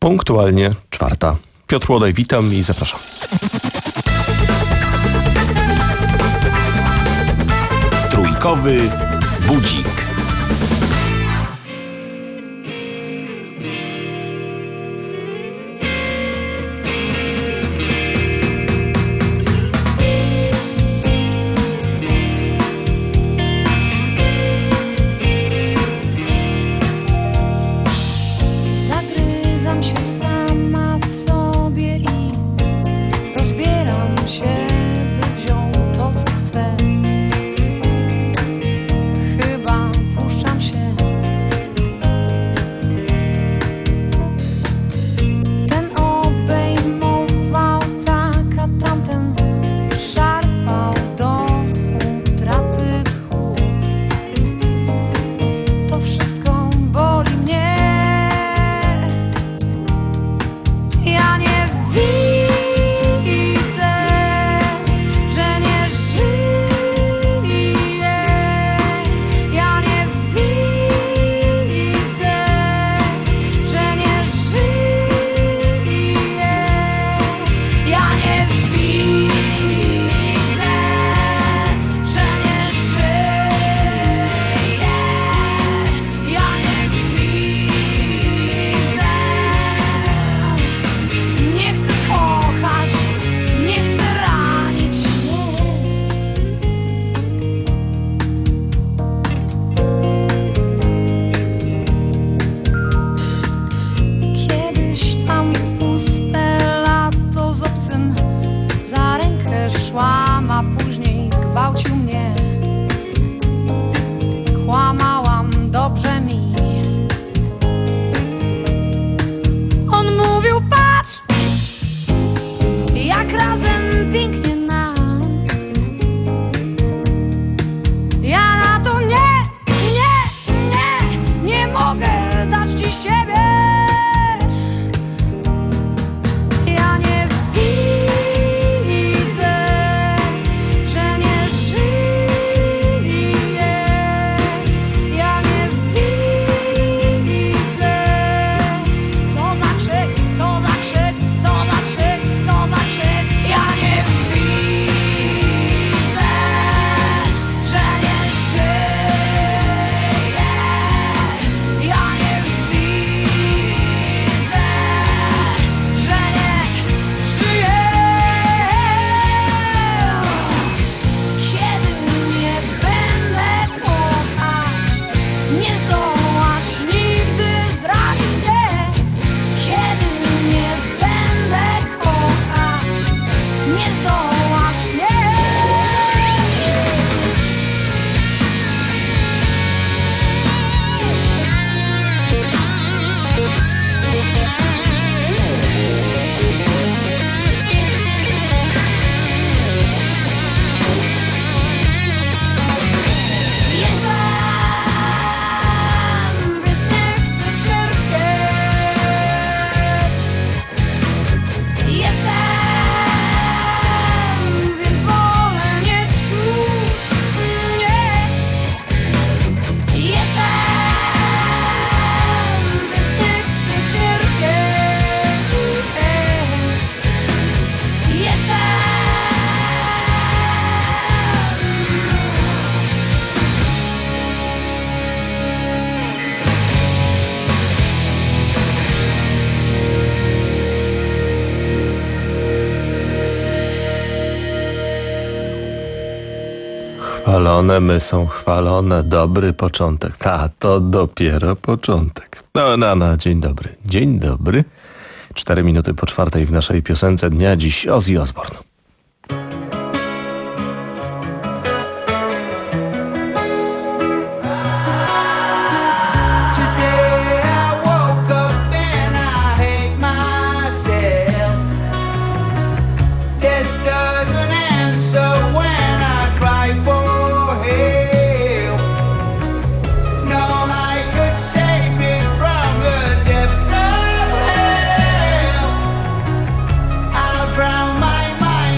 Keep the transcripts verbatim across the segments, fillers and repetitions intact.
Punktualnie czwarta. Piotr Łodaj, witam i zapraszam. Trójkowy budzik. Chwalone my są chwalone, dobry początek. A to dopiero początek. No, no, no, dzień dobry. Dzień dobry. Cztery minuty po czwartej w naszej piosence dnia. Dziś Ozzy Osbourne. Drown my mind.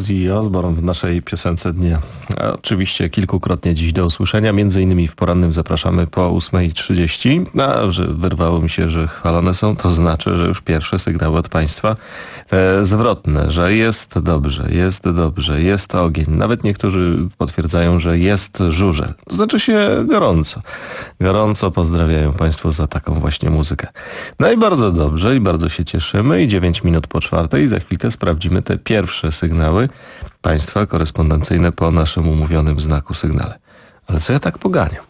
Ozzy Osbourne w naszej piosence dnia. A oczywiście kilkukrotnie dziś do usłyszenia, między innymi w porannym zapraszamy po ósmej trzydzieści. A że wyrwało mi się, że chwalone są, to znaczy, że już pierwsze sygnały od Państwa e, zwrotne, że jest dobrze, jest dobrze, jest ogień. Nawet niektórzy potwierdzają, że jest żurzel. Znaczy się gorąco. Gorąco pozdrawiają Państwo za taką właśnie muzykę. No i bardzo dobrze i bardzo się cieszymy i dziewięć minut po czwartej za chwilkę sprawdzimy te pierwsze sygnały Państwa korespondencyjne po naszym umówionym znaku sygnale. Ale co ja tak poganiam?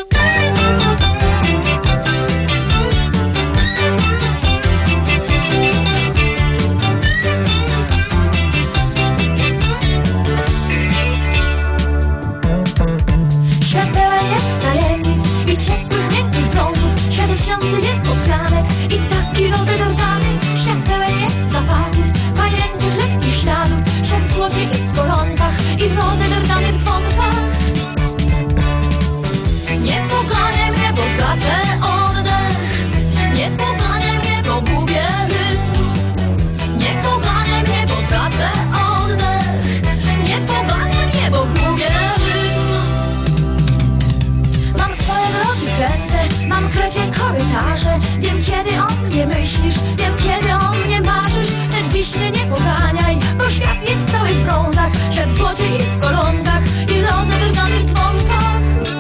Świat pełen jest tajemnic i ciepłych, miękkich brązów. Świat lśniący jest od kranek i taki rozedorgany. Świat pełen jest zapachów, pajęczych, lekkich śladów. Świat w złocie i w koronkach i w rozedorganych dzwonkach. Nie pogonię mnie, bo tracę oddech. Nie pogonię mnie, bo gubię rytm. Nie pogonię mnie, bo tracę oddech. Nie pogonię mnie, bo gubię rytm. Mam swoje drogi kręte, mam krecie korytarze. Wiem, kiedy o mnie myślisz, wiem, kiedy o mnie marzysz. Lecz dziś mnie nie poganiaj, bo świat jest cały w brązach. Świat w złocie i w koronkach i rozedrganych dzwonkach.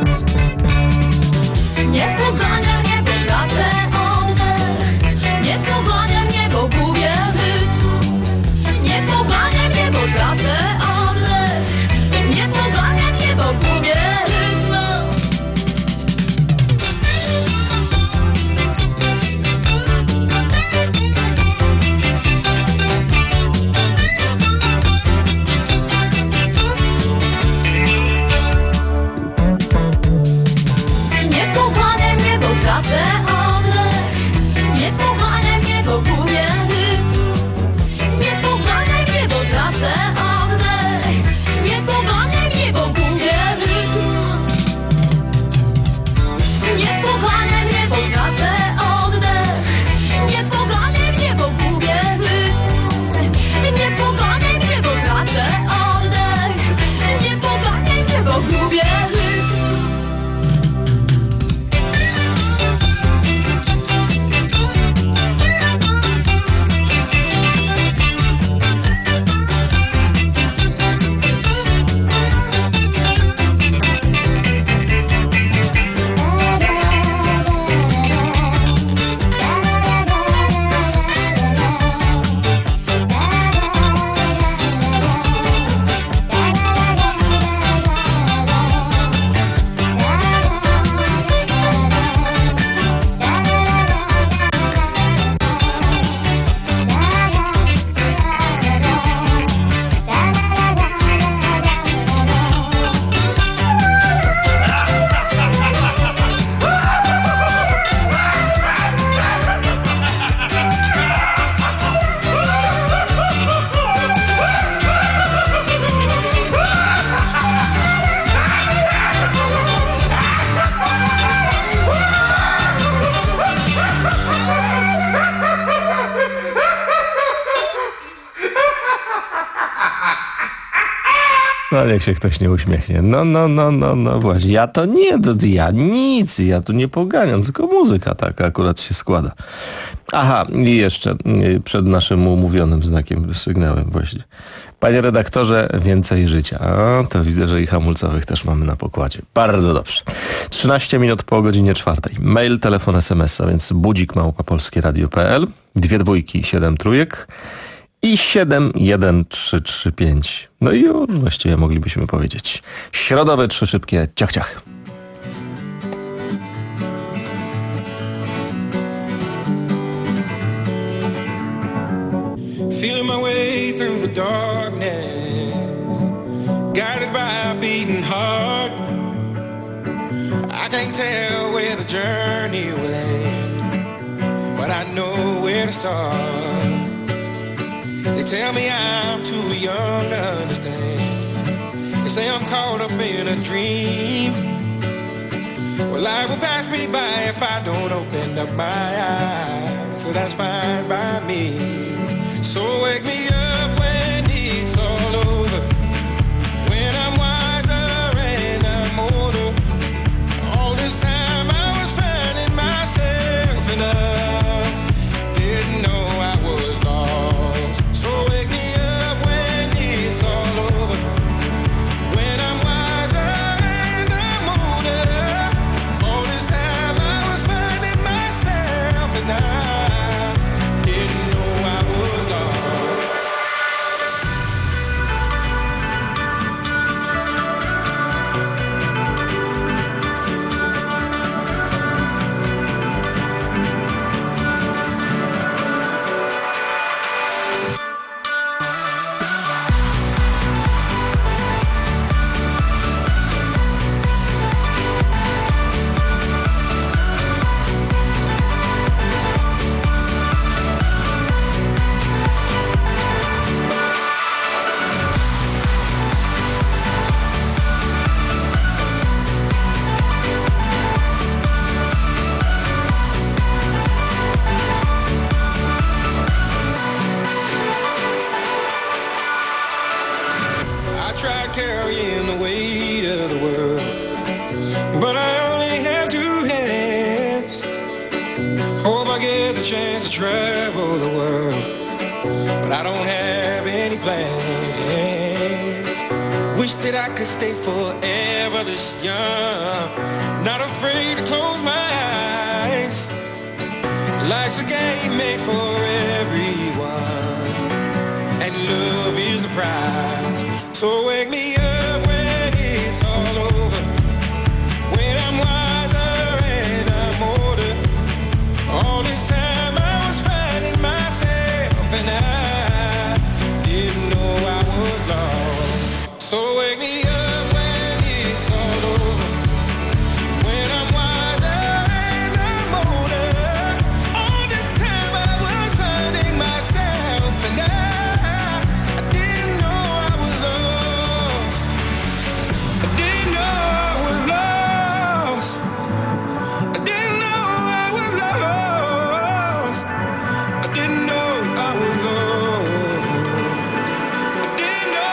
Nie pogania mnie, bo tracę oddech. Nie pogania mnie, bo gubię rytm. Nie pogania mnie, bo tracę oddech. Nie pogania mnie, bo gubię rytm. Nie pogania mnie, bo tracę oddech. Nie pogania mnie, bo gubię rytm. Nie pogania mnie, bo tracę oddech. Nie pogania mnie, bo gubię rytm. Nie pogania mnie, bo tracę oddech. Nie pogania mnie, bo gubię rytm. Nie pogania mnie, bo tracę oddech. Nie pogania mnie, bo gubię rytm. No niech się ktoś nie uśmiechnie. No, no, no, no, no właśnie. Ja to nie, ja nic, ja tu nie poganiam, tylko muzyka taka akurat się składa. Aha, i jeszcze przed naszym umówionym znakiem, sygnałem właśnie. Panie redaktorze, więcej życia. A, to widzę, że i hamulcowych też mamy na pokładzie. Bardzo dobrze. trzynaście minut po godzinie czwartej. Mail, telefon, es em es, a więc budzik małpa polskie radio kropka pe el, dwie dwójki, siedem trójek i siedem jeden trzy trzy pięć. No i już właściwie moglibyśmy powiedzieć. Środowe trzy szybkie ciach ciach. Feeling my way through the darkness, guided by a beating heart. I can't tell where the journey will end, but I know where to start. They tell me I'm too young to understand. They say I'm caught up in a dream. Well, life will pass me by if I don't open up my eyes. So that's fine by me. So wake me up when it's all over. tried carrying the weight of the world, but I only have two hands. Hope I get the chance to travel the world, but I don't have any plans. Wish that I could stay forever this young, not afraid to close my eyes. Life's a game made for everyone, and love is the prize. So wake me up when it's all over, when I'm wiser and I'm older. All this time I was finding myself, and I didn't know I was lost. So wake me up when it's all over, when I'm wiser and I'm older. All this time I was finding myself, and I, I didn't know I was lost. I didn't know I was lost. I didn't know I was lost. I didn't know I was lost. I didn't know.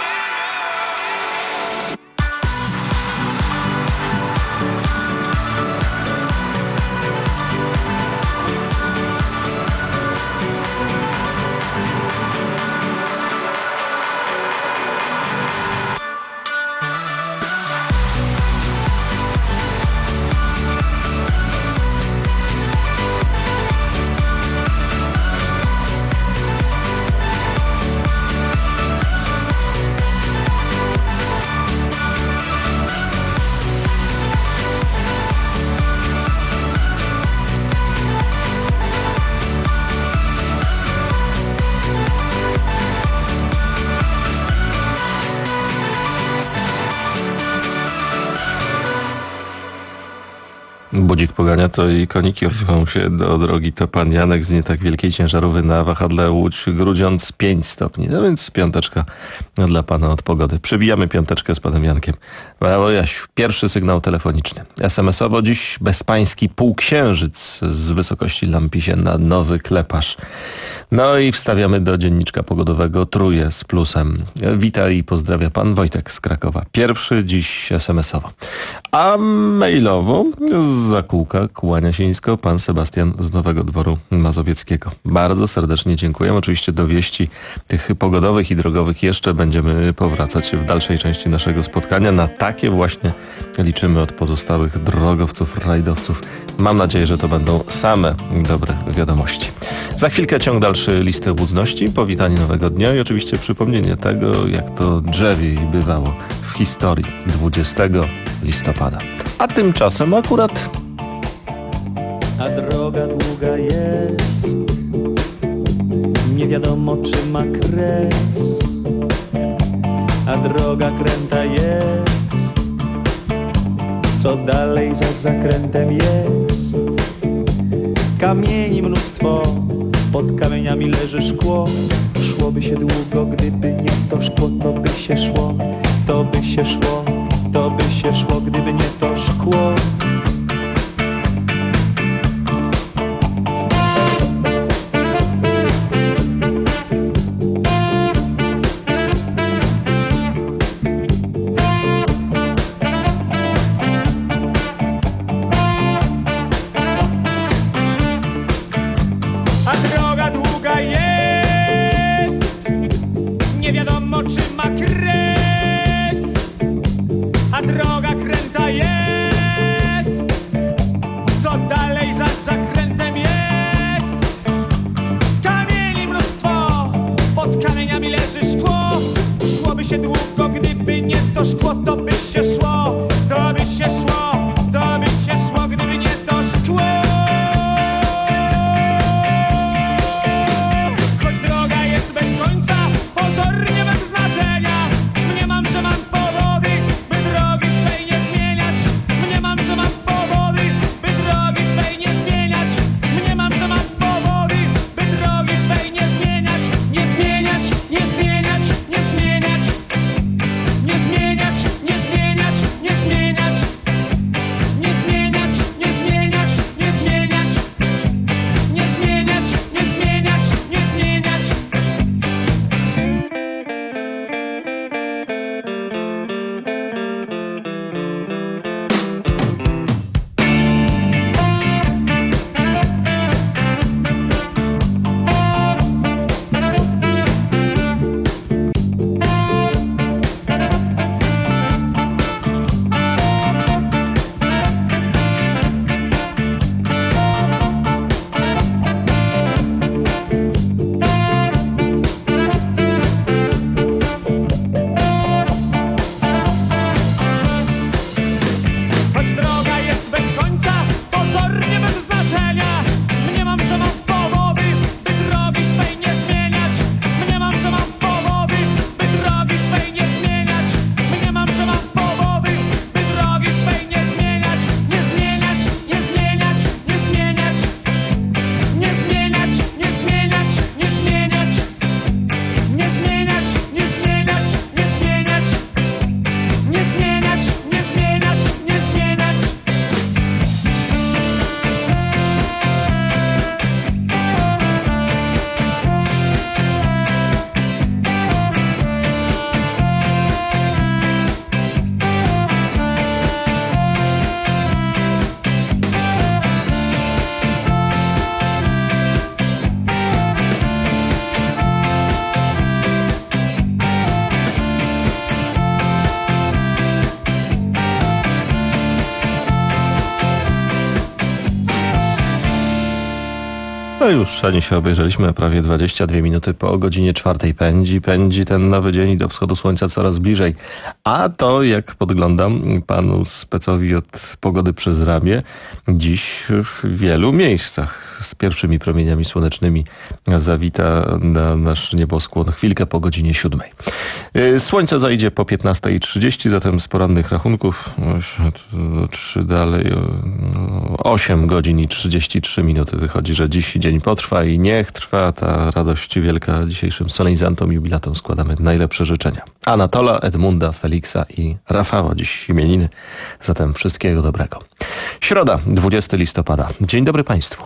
Budzik pogania to i koniki rwą się do drogi. To pan Janek z nie tak wielkiej ciężarówki na wahadle Łódź-Grudziądz pięć stopni. No więc piąteczka dla pana od pogody. Przebijamy piąteczkę z panem Jankiem. Brawo Jasiu. Pierwszy sygnał telefoniczny. es em es owo dziś bezpański półksiężyc z wysokości Lampisie na Nowy Kleparz. No i wstawiamy do dzienniczka pogodowego trójkę z plusem. Witaj i pozdrawia pan Wojtek z Krakowa. Pierwszy dziś es em es owo. A mailowo z Zakółka, kłania się nisko, pan Sebastian z Nowego Dworu Mazowieckiego. Bardzo serdecznie dziękuję. Oczywiście do wieści tych pogodowych i drogowych jeszcze będziemy powracać w dalszej części naszego spotkania. Na takie właśnie liczymy od pozostałych drogowców, rajdowców. Mam nadzieję, że to będą same dobre wiadomości. Za chwilkę ciąg dalszy listy obudności, powitanie nowego dnia i oczywiście przypomnienie tego, jak to drzewiej bywało w historii dwudziestego listopada. A tymczasem akurat... A droga długa jest, nie wiadomo czy ma kres. A droga kręta jest, co dalej za zakrętem jest. Kamieni mnóstwo, pod kamieniami leży szkło. Szłoby się długo, gdyby nie to szkło, to by się szło. To by się szło, to by się szło, gdyby nie to szkło. No już, ani się obejrzeliśmy, prawie dwadzieścia dwie minuty po godzinie czwartej. Pędzi, pędzi ten nowy dzień do wschodu słońca coraz bliżej. A to, jak podglądam panu specowi od pogody przez ramię, dziś w wielu miejscach z pierwszymi promieniami słonecznymi zawita na nasz nieboskłon chwilkę po godzinie siódmej. Słońce zajdzie po piętnastej trzydzieści, zatem z porannych rachunków trzy dalej, osiem godzin i trzydzieści trzy minuty wychodzi, że dziś dzień potrwa i niech trwa ta radość wielka. Dzisiejszym solenizantom, jubilatom składamy najlepsze życzenia. Anatola, Edmunda, Feliksa i Rafała dziś imieniny, zatem wszystkiego dobrego. Środa, dwudziestego listopada. Dzień dobry Państwu.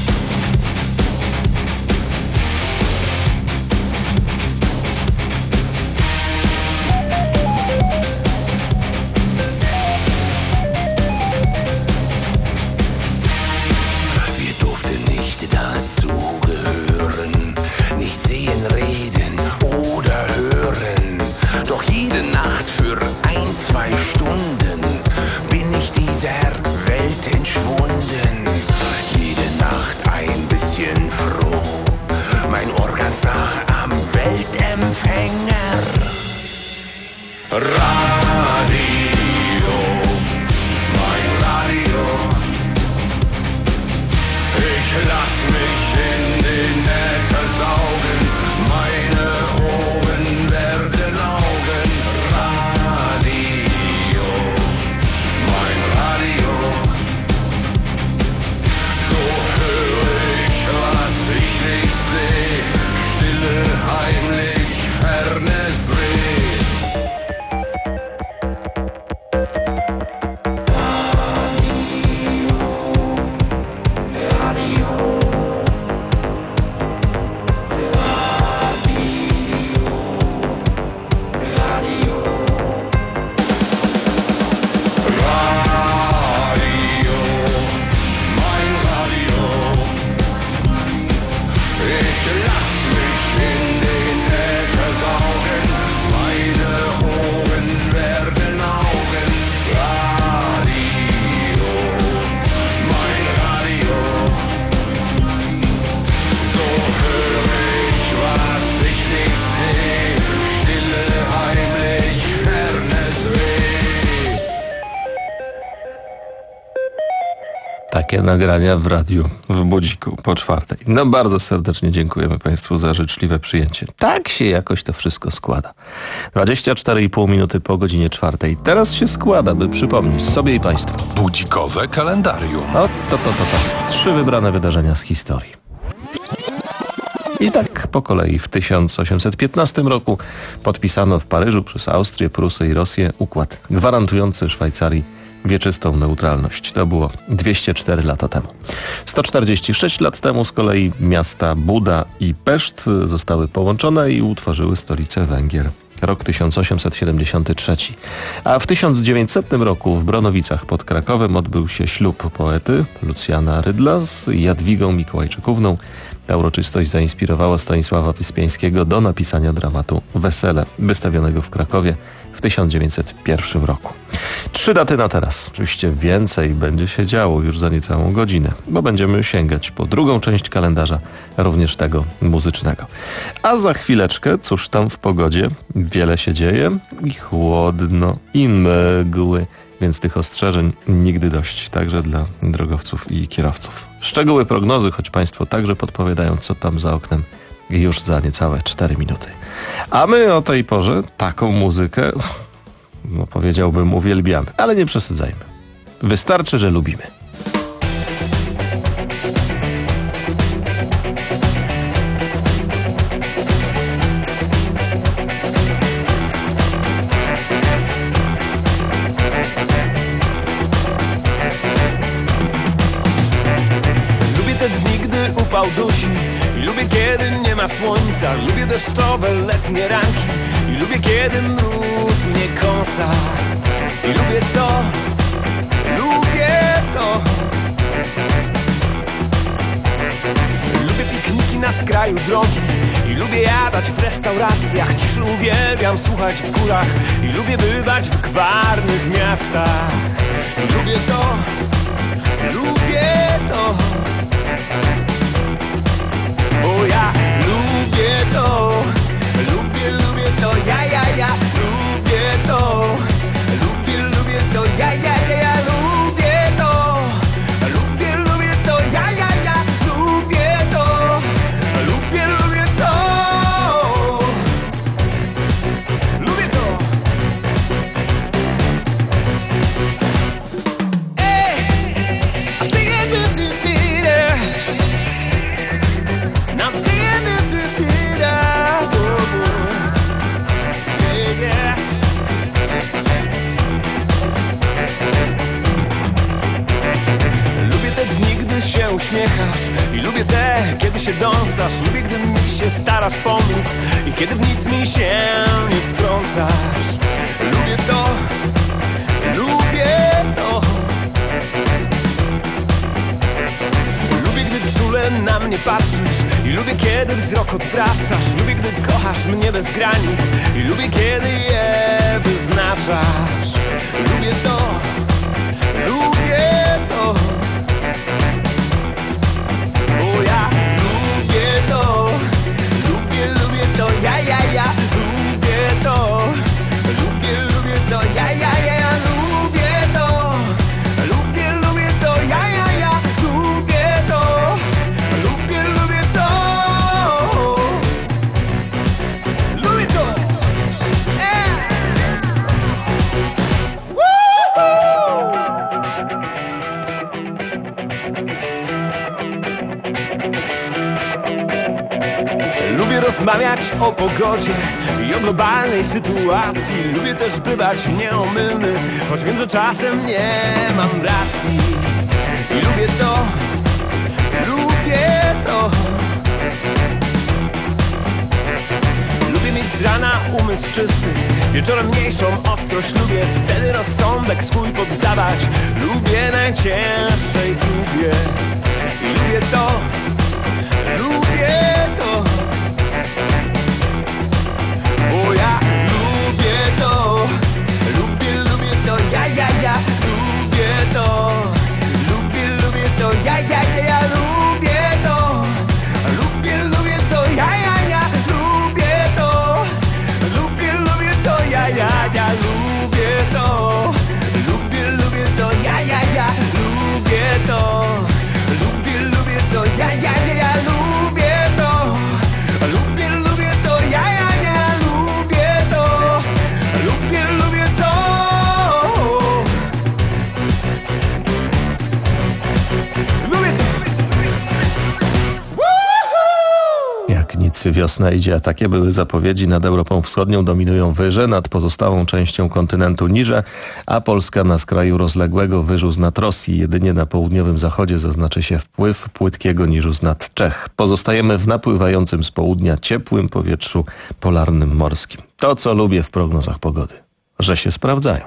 Takie nagrania w radiu w Budziku po czwartej. No bardzo serdecznie dziękujemy Państwu za życzliwe przyjęcie. Tak się jakoś to wszystko składa. dwadzieścia cztery i pół minuty po godzinie czwartej. Teraz się składa, by przypomnieć sobie i Państwu. Budzikowe kalendarium. O, to, to, to, to. Trzy wybrane wydarzenia z historii. I tak po kolei w tysiąc osiemset piętnastym roku podpisano w Paryżu przez Austrię, Prusy i Rosję układ gwarantujący Szwajcarii wieczystą neutralność. To było dwieście cztery lata temu. sto czterdzieści sześć lat temu z kolei miasta Buda i Peszt zostały połączone i utworzyły stolicę Węgier. Rok tysiąc osiemset siedemdziesiąty trzeci. A w tysiąc dziewięćsetnym roku w Bronowicach pod Krakowem odbył się ślub poety Lucjana Rydla z Jadwigą Mikołajczykówną. Ta uroczystość zainspirowała Stanisława Wyspiańskiego do napisania dramatu Wesele, wystawionego w Krakowie w tysiąc dziewięćset pierwszym roku. Trzy daty na teraz. Oczywiście więcej będzie się działo już za niecałą godzinę, bo będziemy sięgać po drugą część kalendarza, również tego muzycznego. A za chwileczkę, cóż tam w pogodzie, wiele się dzieje i chłodno, i mgły, więc tych ostrzeżeń nigdy dość, także dla drogowców i kierowców. Szczegóły prognozy, choć Państwo także podpowiadają, co tam za oknem, już za niecałe cztery minuty. A my o tej porze taką muzykę, no powiedziałbym, uwielbiamy, ale nie przesadzajmy. Wystarczy, że lubimy. Lubię te dni, gdy upał dusi, i lubię, kiedy nie ma słońca. Lubię deszczowe letnie ranki i lubię, kiedy mróz mnie kąsa. I lubię to, lubię to. Lubię pikniki na skraju drogi i lubię jadać w restauracjach. Ciszy uwielbiam słuchać w górach i lubię bywać w gwarnych miastach. I lubię to, lubię to. bo ja lubię to. Lubię, lubię to, ja, ja, ja. Lubię to. Lubię, lubię to, ja, ja, ja, ja. Lubię to. Lubię, lubię to, ja, ja, ja. Lubię to. Lubię, lubię to. Lubię to. Ej, a ty je du, du, du, da. Now ty je du, du, du, da. Oh, oh. Yeah, yeah. Lubię te dni, gdy się uśmiechasz i lubię te, kiedy się dąsasz. Lubię, gdy mi się starasz pomóc i kiedy w nic mi się nie wtrącasz. Lubię to, lubię to. Lubię, gdy czule na mnie patrzysz i lubię, kiedy wzrok odwracasz. Lubię, gdy kochasz mnie bez granic i lubię, kiedy je wyznaczasz. Lubię to, lubię to. Bo ja lubię to. Lubię, lubię to, ja, ja, ja. Lubię to. Lubię, lubię to, ja, ja, ja, ja. Lubię to. Lubię, lubię to, ja, ja, ja. Lubię to. Lubię, lubię to. Lubię to. Eh. Woo-hoo! Lubię rozmawiać o pogodzie i o globalnej sytuacji. Lubię też bywać nieomylny, choć wiem, że czasem nie mam racji. I lubię to, lubię to. Lubię mieć z rana umysł czysty, wieczorem mniejszą ostrość. Lubię wtedy rozsądek swój poddawać. Lubię najcięższej próbie. I lubię to, lubię to. Bo ja lubię to. Lubię, lubię to, ja, ja, ja. Lubię to. Lubię, lubię to, ja, ja, ja, ja. Lubię to. Lubię, lubię to, ja, ja, ja. Lubię to. Lubię, lubię to, ja, ja, ja. Lubię to. Lubię, lubię to, ja, ja, ja. Lubię to. Lubię, lubię to, ja, ja, ja, ja. Lubię to. Lubię, lubię to, ja, ja, ja. Lubię to. Lubię, lubię to. Lubię to. Jak nic, wiosna idzie, a takie były zapowiedzi. Nad Europą Wschodnią dominują wyże, nad pozostałą częścią kontynentu niże, a Polska na skraju rozległego wyżu z nad Rosji. Jedynie na południowym zachodzie zaznaczy się wpływ płytkiego niżu z nad Czech. Pozostajemy w napływającym z południa ciepłym powietrzu polarnym morskim. To, co lubię w prognozach pogody, że się sprawdzają.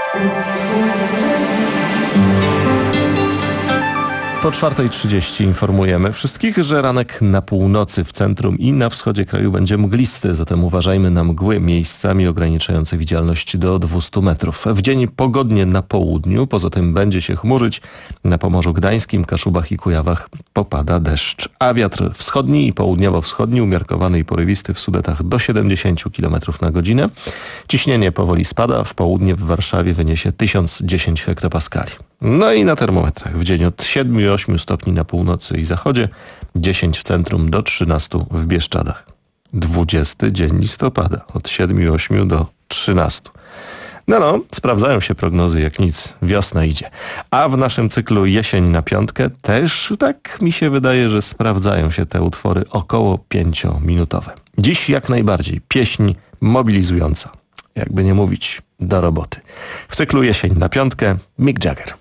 Po czwartej trzydzieści informujemy wszystkich, że ranek na północy, w centrum i na wschodzie kraju będzie mglisty, zatem uważajmy na mgły, miejscami ograniczające widzialność do dwieście metrów. W dzień pogodnie na południu, poza tym będzie się chmurzyć. Na Pomorzu Gdańskim, Kaszubach i Kujawach popada deszcz, a wiatr wschodni i południowo-wschodni umiarkowany i porywisty w Sudetach do siedemdziesiąt kilometrów na godzinę. Ciśnienie powoli spada, w południe w Warszawie wyniesie tysiąc dziesięć hektopaskali. No i na termometrach w dzień od siedmiu do ośmiu stopni na północy i zachodzie, dziesięć w centrum do trzynastu w Bieszczadach. dwudziesty dzień listopada od siedmiu do ośmiu do trzynastu. No, no, sprawdzają się prognozy jak nic, wiosna idzie. A w naszym cyklu Jesień na piątkę też tak mi się wydaje, że sprawdzają się te utwory około pięciominutowe. Dziś jak najbardziej pieśń mobilizująca. Jakby nie mówić, do roboty. W cyklu Jesień na piątkę Mick Jagger.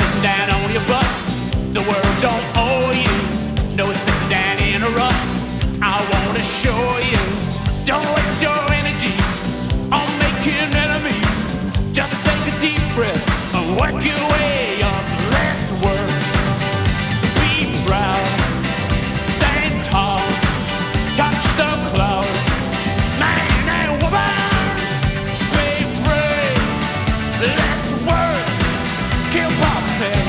sitting down on your butt. The world don't owe you no sitting down in a rut. I wanna show you, don't waste your energy on making enemies. Just take a deep breath and work your way up. Less work, be proud, stand tall, touch the clouds. Man and woman, be free. Let's work, kill poverty.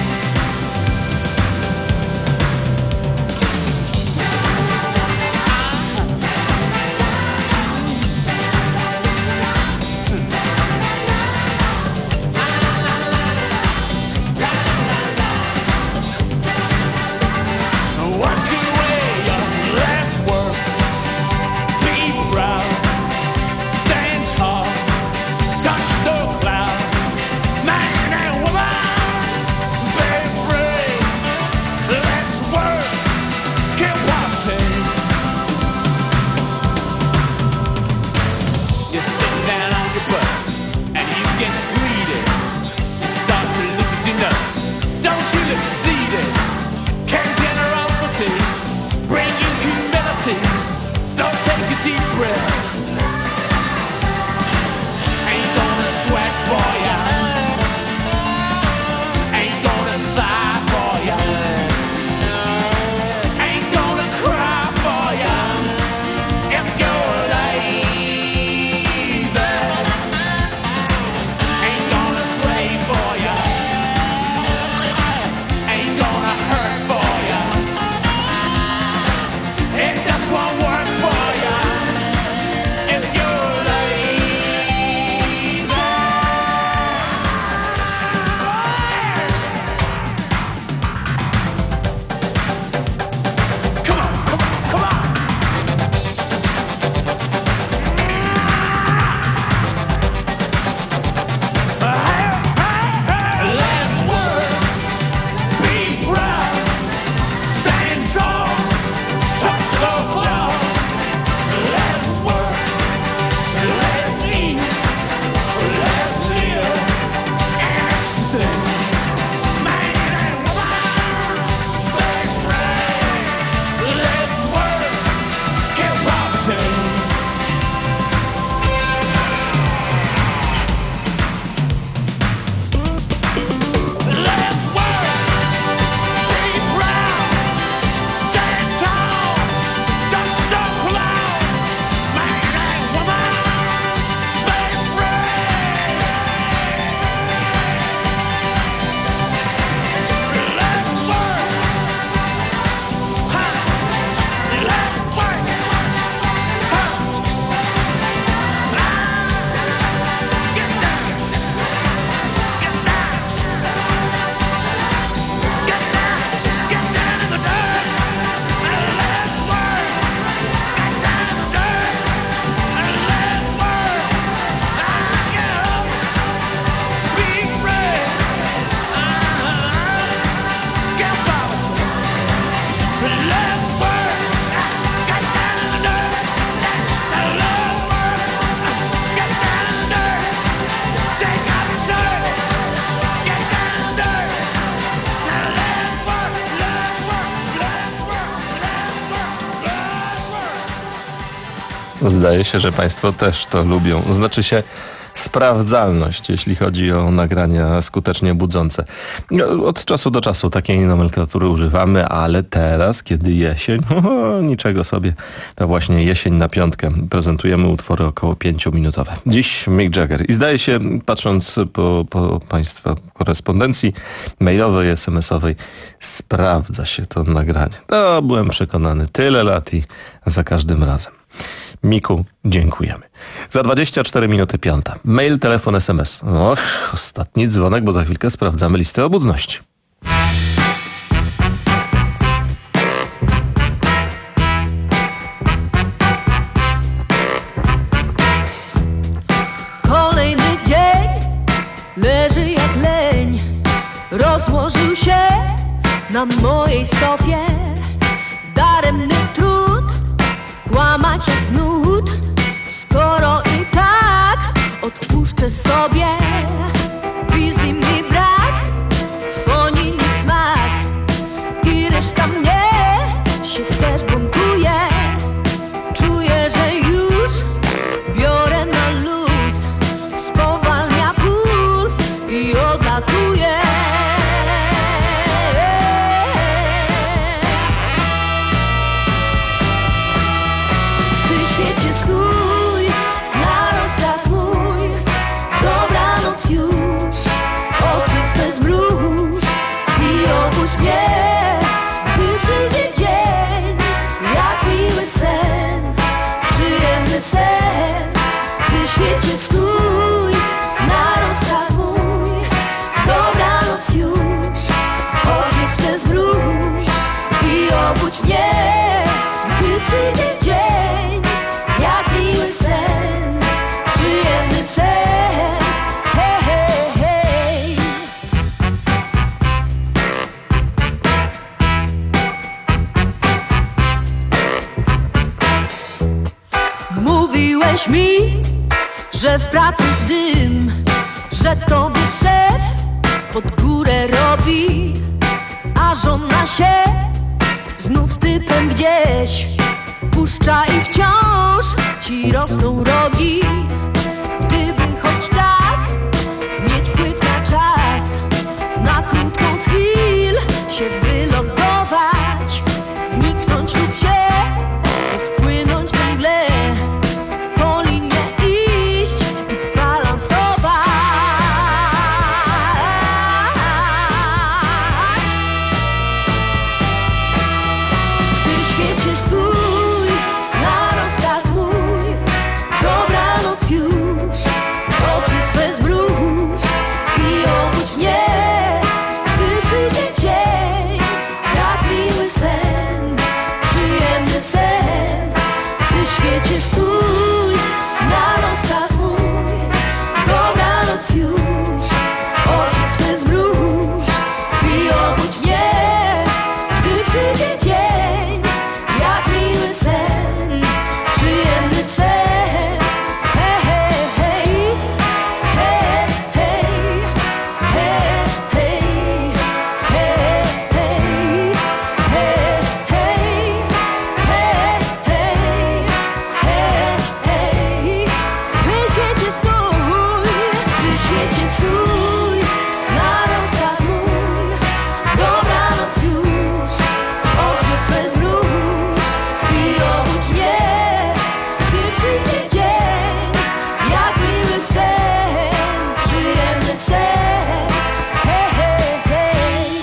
Zdaje się, że Państwo też to lubią. Znaczy się sprawdzalność, jeśli chodzi o nagrania skutecznie budzące. Od czasu do czasu takiej nomenklatury używamy, ale teraz, kiedy jesień, o, niczego sobie, to właśnie jesień na piątkę. Prezentujemy utwory około pięciominutowe. Dziś Mick Jagger. I zdaje się, patrząc po, po Państwa korespondencji mailowej, es em esowej, sprawdza się to nagranie. No, byłem przekonany. Tyle lat i za każdym razem. Miku, dziękujemy. Za dwadzieścia cztery minuty piąta. Mail, telefon, es em es. Och, ostatni dzwonek, bo za chwilkę sprawdzamy listę obudności. Kolejny dzień leży jak leń, rozłożył się na mojej sofie. Daremny trud, kłamać jak znud, skoro i tak odpuszczę sobie. Wizji mi brak, w fonie Mówiłaś mi, że w pracy dym, że tobie szef pod górę robi, a żona się znów z typem gdzieś puszcza i wciąż ci rosną rogi. Gdyby choć tak mieć wpływ na czas, na krótką z chwil się wylogować, zniknąć lub się rozpłynąć we mgle, po linie iść i balansować. Ty w świecie stój na rozkaz mój, dobranoc już, oczy swe zmruż i obudź mnie, gdy przyjdzie dzień, jak miły sen, przyjemny sen. Ty w świecie stój na rozkaz mój, dobranoc już, oczy swe zmruż i obudź mnie, gdy przyjdzie dzień, jak miły sen, przyjemny sen. Hej, hej, hej, hej, hej, hej, hej, hej, hej, hej, hej, hej, hej, hej. Ty w świecie stój, ty w świecie stój na rozkaz mój, dobranoc już, oczy swe zmruż i obudź mnie, gdy przyjdzie dzień, jak miły sen, przyjemny sen. Hej, hej, hej.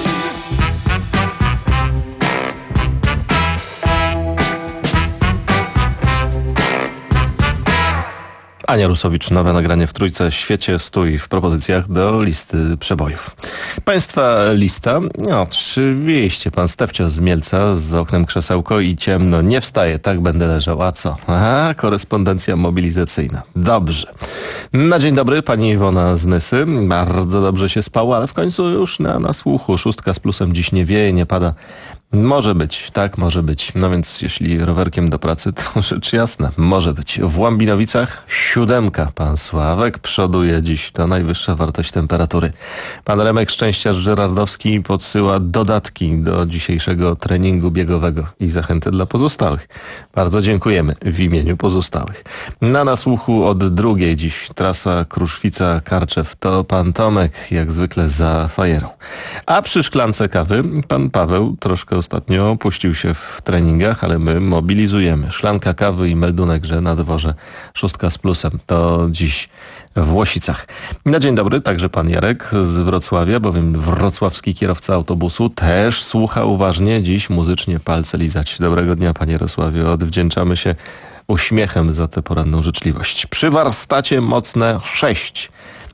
Ania Rusowicz, nowe nagranie w Trójce Świecie Stój w propozycjach do listy przebojów. Państwa lista? No, oczywiście, pan Stefcio z Mielca, z oknem krzesełko i ciemno, nie wstaje, tak będę leżał, a co? Aha, korespondencja mobilizacyjna. Dobrze. Na dzień dobry, pani Iwona z Nysy. Bardzo dobrze się spało, ale w końcu już na, na słuchu. Szóstka z plusem, dziś nie wieje, nie pada. Może być, tak, może być. No więc jeśli rowerkiem do pracy, to rzecz jasna, może być. W Łambinowicach siódemka. Pan Sławek przoduje dziś, to najwyższa wartość temperatury. Pan Remek Szczęściarz Żyrardowski podsyła dodatki do dzisiejszego treningu biegowego i zachęty dla pozostałych. Bardzo dziękujemy w imieniu pozostałych. Na nasłuchu od drugiej dziś trasa Kruszwica-Karczew. To pan Tomek, jak zwykle za fajerą. A przy szklance kawy pan Paweł troszkę ostatnio puścił się w treningach, ale my mobilizujemy. Szklanka kawy i meldunek, że na dworze szóstka z plusem. To dziś w Łosicach. Na dzień dobry także pan Jarek z Wrocławia, bowiem wrocławski kierowca autobusu też słucha uważnie. Dziś muzycznie palce lizać. Dobrego dnia, panie Jarosławie. Odwdzięczamy się uśmiechem za tę poranną życzliwość. Przy warsztacie mocne sześć.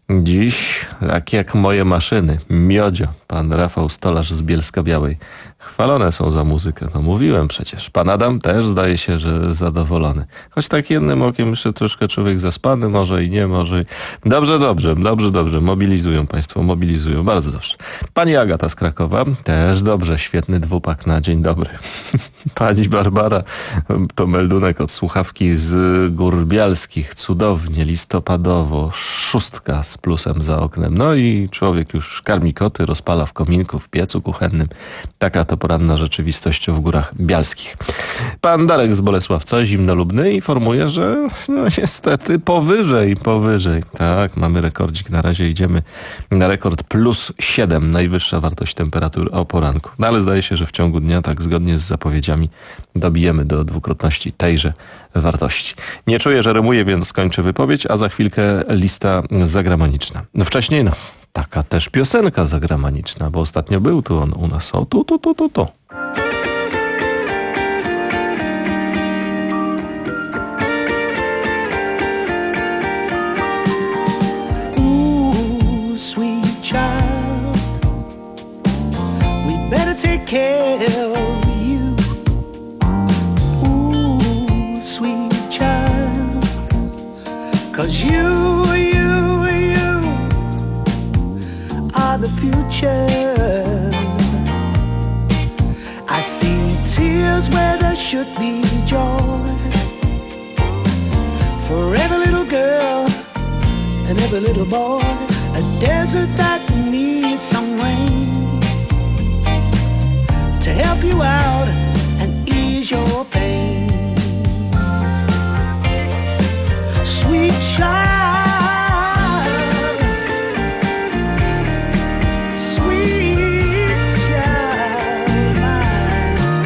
Dziś, tak jak moje maszyny, miodzio, pan Rafał Stolarz z Bielska-Białej. Chwalone są za muzykę, no mówiłem przecież. Pan Adam też zdaje się, że zadowolony. Choć tak jednym okiem jeszcze troszkę człowiek zaspany, może i nie, może i... Dobrze, dobrze, dobrze, dobrze, mobilizują państwo, mobilizują, bardzo dobrze. Pani Agata z Krakowa, też dobrze, świetny dwupak na dzień dobry. Pani Barbara, to meldunek od słuchawki z Gór Bialskich, cudownie, listopadowo, szóstka z plusem za oknem. No i człowiek już karmi koty, rozpala w kominku, w piecu kuchennym. Taka to poranna rzeczywistość w Górach Bialskich. Pan Darek z Bolesławca, zimnolubny, informuje, że no niestety powyżej, powyżej. Tak, mamy rekordzik, na razie idziemy na rekord plus siedem, najwyższa wartość temperatury o poranku. No ale zdaje się, że w ciągu dnia, tak zgodnie z zapowiedziami, dobijemy do dwukrotności tejże wartości. Nie czuję, że rymuję, więc skończę wypowiedź, a za chwilkę lista zagraniczna. No wcześniej, no, taka też piosenka zagraniczna, bo ostatnio był tu on u nas. O, tu, tu, tu, tu, tu. Ooh, sweet child, we better take care of you. Ooh, sweet child, 'cause you, you, you are the future. I see tears where there should be joy. Forever every little boy, a desert that needs some rain to help you out and ease your pain. Sweet child, sweet child mine.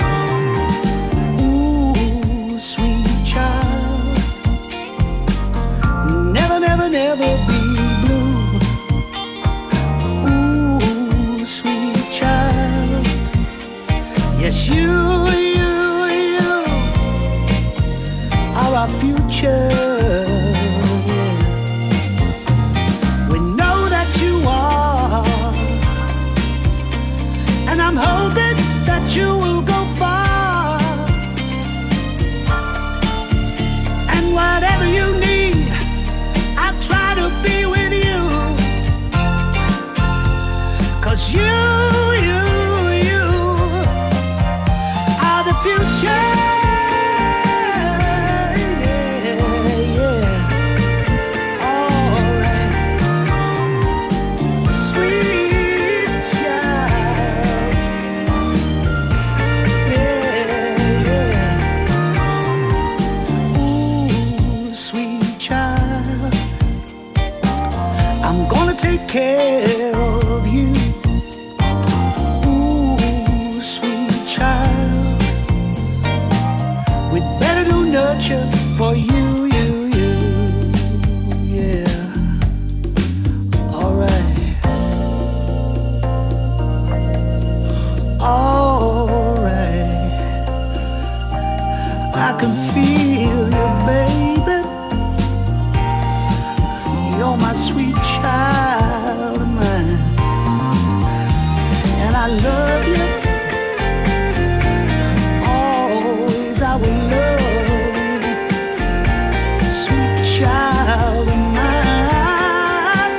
Ooh, sweet child, never, never, never be blue. Ooh, sweet child, yes, you, you, you are our future. We know that you are, and I'm hoping that you will go far. And whatever you need, I'll try to be with you. 'Cause you, you, you are the future. Take care of you. Ooh, sweet child, we'd better do nurture for you, you, you. Yeah, alright, alright. I can feel you, baby. You're my sweet child of mine, and I love you. Always I will love you, sweet child of mine,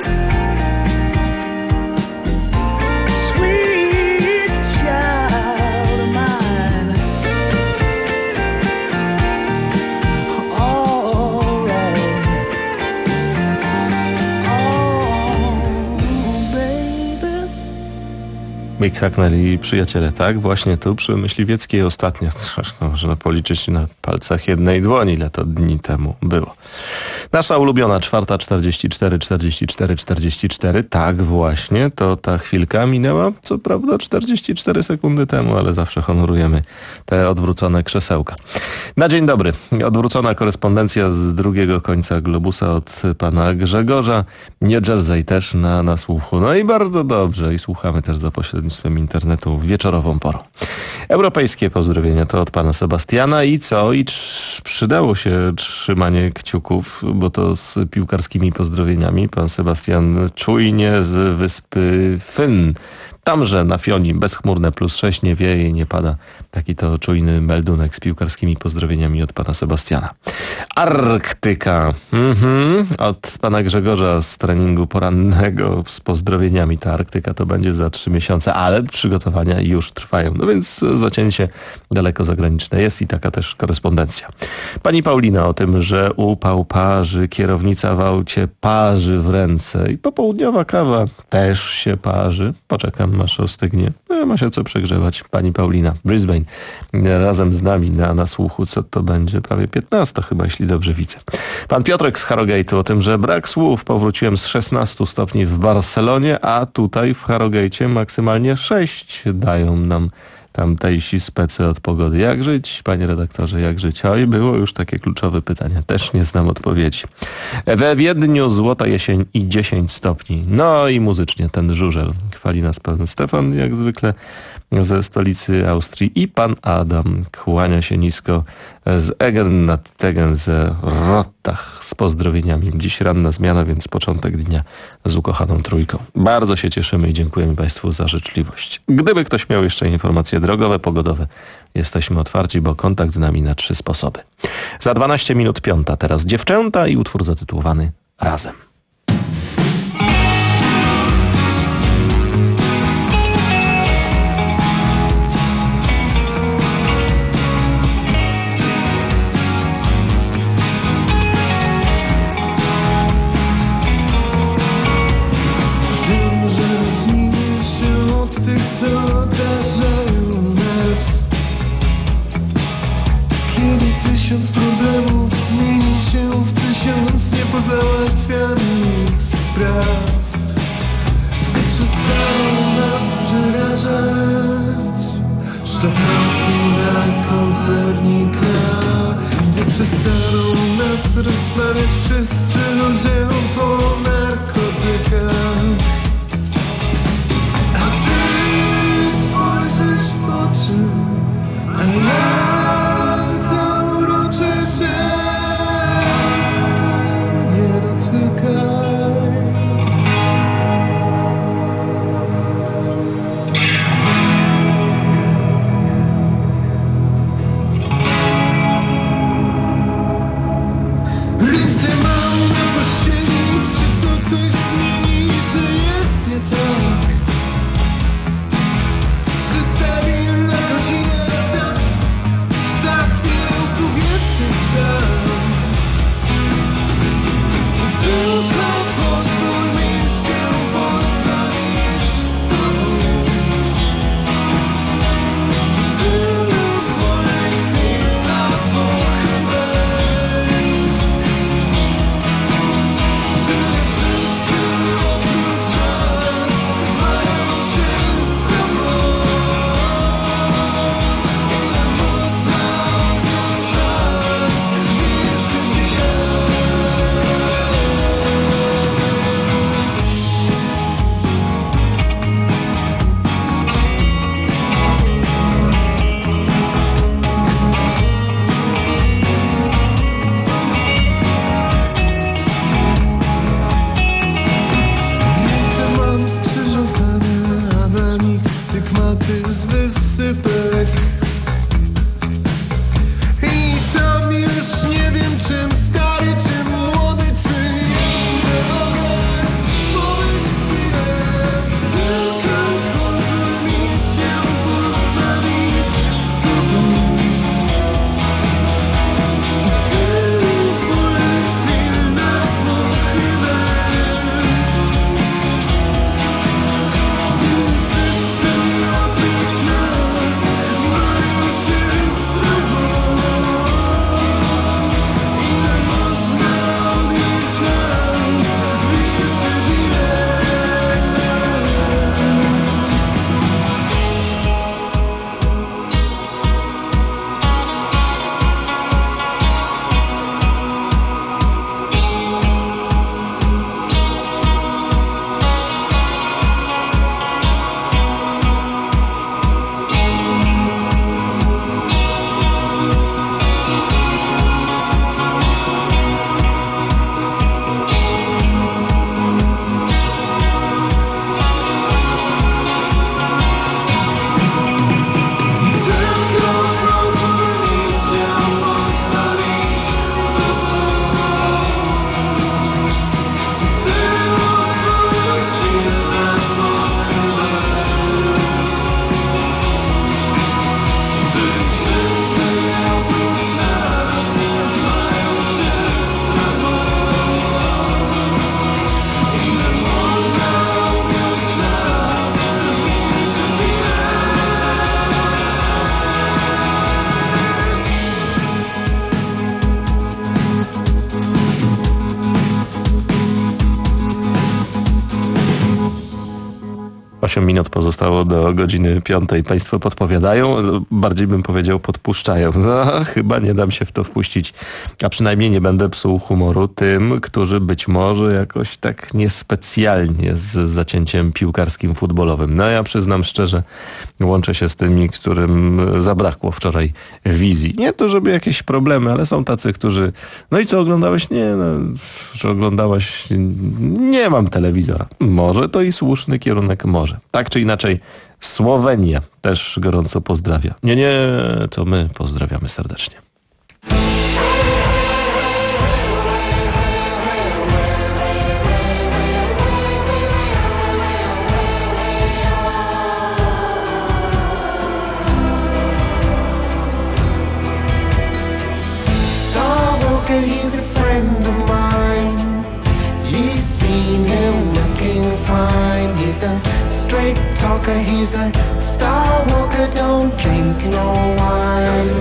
sweet child of mine. All right. Mick Hucknall i przyjaciele, tak? Właśnie tu przy Myśliwieckiej ostatnio. Zresztą można policzyć na palcach jednej dłoni, ile to dni temu było. Nasza ulubiona czwarta czterdzieści cztery, czterdzieści cztery, czterdzieści cztery. Tak właśnie, to ta chwilka minęła, co prawda czterdzieści cztery sekundy temu, ale zawsze honorujemy te odwrócone krzesełka. Na dzień dobry. Odwrócona korespondencja z drugiego końca globusa od pana Grzegorza. New Jersey też na, na słuchu. No i bardzo dobrze. I słuchamy też za pośrednictwem internetu wieczorową porą. Europejskie pozdrowienia to od pana Sebastiana i co? I trz- przydało się trzymanie kciuków, bo to z piłkarskimi pozdrowieniami. Pan Sebastian czujnie z wyspy Fyn. Tamże na Fionii bezchmurne plus sześć, nie wieje i nie pada. Taki to czujny meldunek z piłkarskimi pozdrowieniami od pana Sebastiana. Arktyka. Mhm. Od pana Grzegorza z treningu porannego z pozdrowieniami. Ta Arktyka to będzie za trzy miesiące, ale przygotowania już trwają. No więc zacięcie daleko zagraniczne jest i taka też korespondencja. Pani Paulina o tym, że upał parzy, kierownica w aucie parzy w ręce i popołudniowa kawa też się parzy. Poczekam, aż ostygnie. No, ma się co przegrzewać. Pani Paulina, Brisbane, razem z nami na, na słuchu, co to będzie? Prawie piętnaście chyba, jeśli dobrze widzę. Pan Piotrek z Harrogate o tym, że brak słów. Powróciłem z szesnastu stopni w Barcelonie, a tutaj w Harrogate maksymalnie sześć dają nam tamtejsi specy od pogody. Jak żyć, panie redaktorze, jak żyć? Oj, było już takie kluczowe pytanie. Też nie znam odpowiedzi. We Wiedniu złota jesień i dziesięć stopni. No i muzycznie ten żużel. Chwali nas pan Stefan, jak zwykle, ze stolicy Austrii. I pan Adam kłania się nisko z Egern nad Tegen z Rottach z pozdrowieniami. Dziś ranna zmiana, więc początek dnia z ukochaną trójką. Bardzo się cieszymy i dziękujemy państwu za życzliwość. Gdyby ktoś miał jeszcze informacje drogowe, pogodowe, jesteśmy otwarci, bo kontakt z nami na trzy sposoby. Za dwanaście minut piąta teraz dziewczęta i utwór zatytułowany Razem. tych, co odrażają nas. Kiedy tysiąc problemów zmieni się w tysiąc niepozałatwianych spraw. Gdy przestaną nas przerażać sztafety na Kopernika. Gdy przestaną nas rozmawiać wszyscy ludzie po narkotykach. A ty spojrzysz w oczy, a ja zauroczę się. Nie dotykaj. Ręce mam na pościeli, czy to coś zmieni, że jest nie tak? Przystawię na godzinę za, za chwilę znów jesteś sam. Tylko pozwól mi się poznać z tobą. Tylu wolnych chwil na pochybę. Że wszyscy oprócz nas mają się z tobą. Ile można odjąć lat, nie przebijać. Ręce mam skrzyżowane, a na nich stygmaty z wysypek. I sam już nie wiem, czym stary, czym młody, czy jeszcze mogę pobyć chwilę. Tylko pozwól mi się poznawić z tobą. Tylu wolnych chwil na pochybę. Że wszyscy oprócz nas mają się zdrowo. Ile można odjąć lat, wielce bilet. Tylko pozwól mi się poznawić z tobą. Tylu wolnych chwil na pochybę. Że wszyscy oprócz nas mają się zdrowo. Ile można odjąć lat, wielce bilet. Osiem minut pozostało do godziny piątej. Państwo podpowiadają, bardziej bym powiedział podpuszczają. No, chyba nie dam się w to wpuścić, a przynajmniej nie będę psuł humoru tym, którzy być może jakoś tak niespecjalnie z zacięciem piłkarskim, futbolowym. No ja przyznam szczerze, łączę się z tymi, którym zabrakło wczoraj wizji. Nie to, żeby jakieś problemy, ale są tacy, którzy... No i co, oglądałeś? Nie, no, że oglądałaś? Nie mam telewizora. Może to i słuszny kierunek, może. Tak czy inaczej, Słowenia też gorąco pozdrawia. Nie, nie, to my pozdrawiamy serdecznie. Walker, he's a friend of mine. You've seen him looking fine. He's a straight talk talker, he's a star walker, don't drink no wine.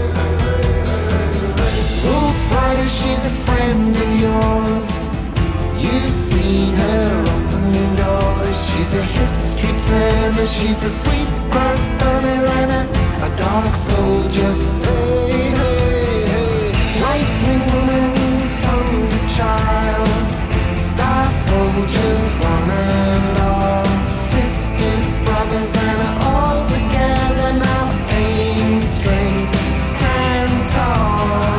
Wolf Rider, she's a friend of yours. You've seen her open doors. She's a history teller, she's a sweet grass burner and a, a dark soldier. Hey, hey, hey. Lightning woman from the child. Star soldiers, one and all. Sisters, brothers, and all together now. Aim straight, stand tall.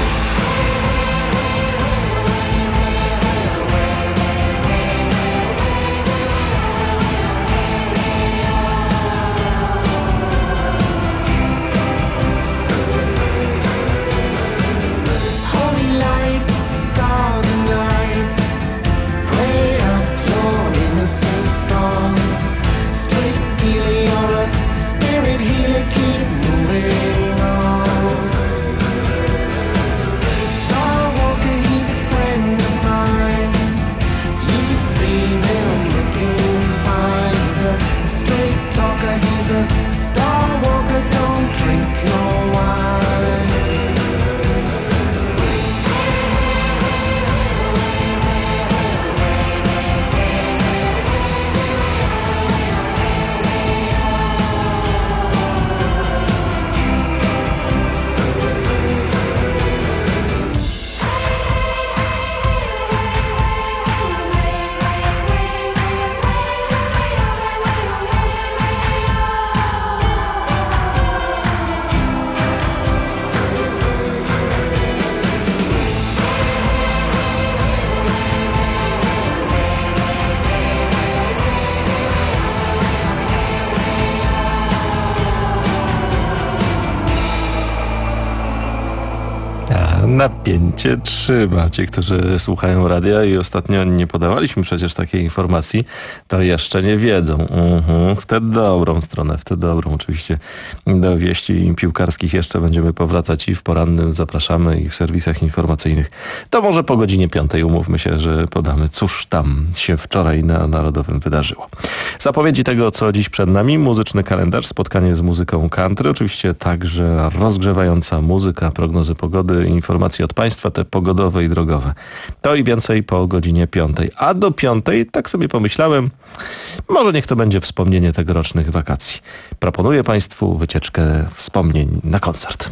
Napięcie trzyma. Ci, którzy słuchają radia i ostatnio nie podawaliśmy przecież takiej informacji, to jeszcze nie wiedzą. Mhm. W tę dobrą stronę, w tę dobrą. Oczywiście do wieści piłkarskich jeszcze będziemy powracać i w porannym zapraszamy i w serwisach informacyjnych. To może po godzinie piątej umówmy się, że podamy, cóż tam się wczoraj na Narodowym wydarzyło. Zapowiedzi tego, co dziś przed nami, muzyczny kalendarz, spotkanie z muzyką country, oczywiście także rozgrzewająca muzyka, prognozy pogody, informacje od Państwa, te pogodowe i drogowe. To i więcej po godzinie piątej. A do piątej, tak sobie pomyślałem, może niech to będzie wspomnienie tegorocznych wakacji. Proponuję Państwu wycieczkę wspomnień na koncert.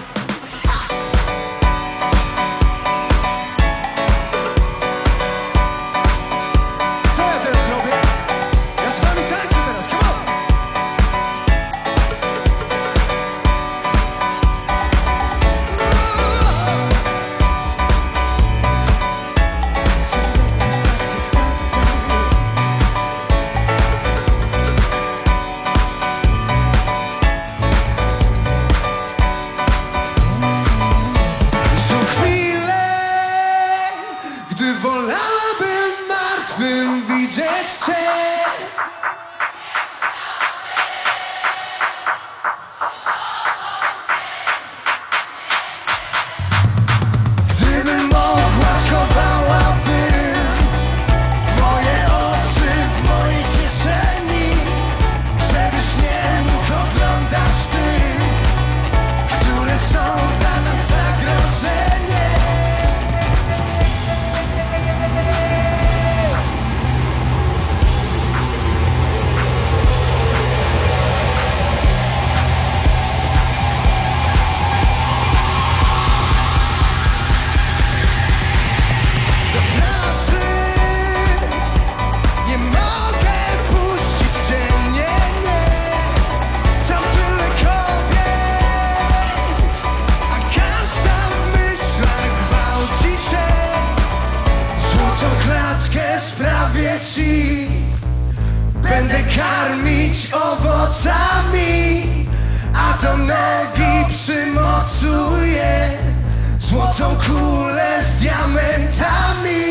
Będę karmić owocami, a do nogi przymocuję złotą kulę z diamentami.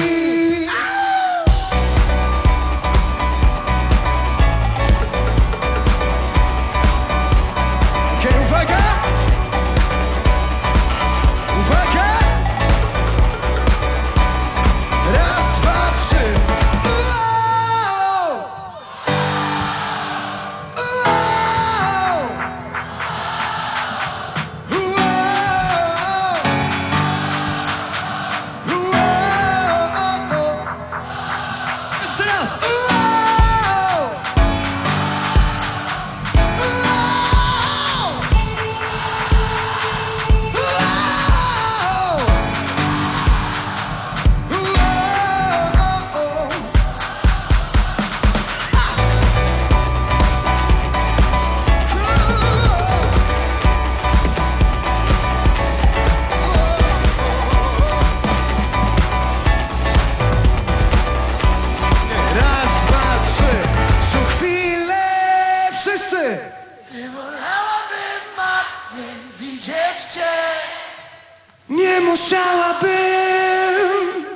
Okej, uwaga! Uwaga! Raz, dwa, trzy. Nie wolałabym martwym widzieć cię. Nie musiałabym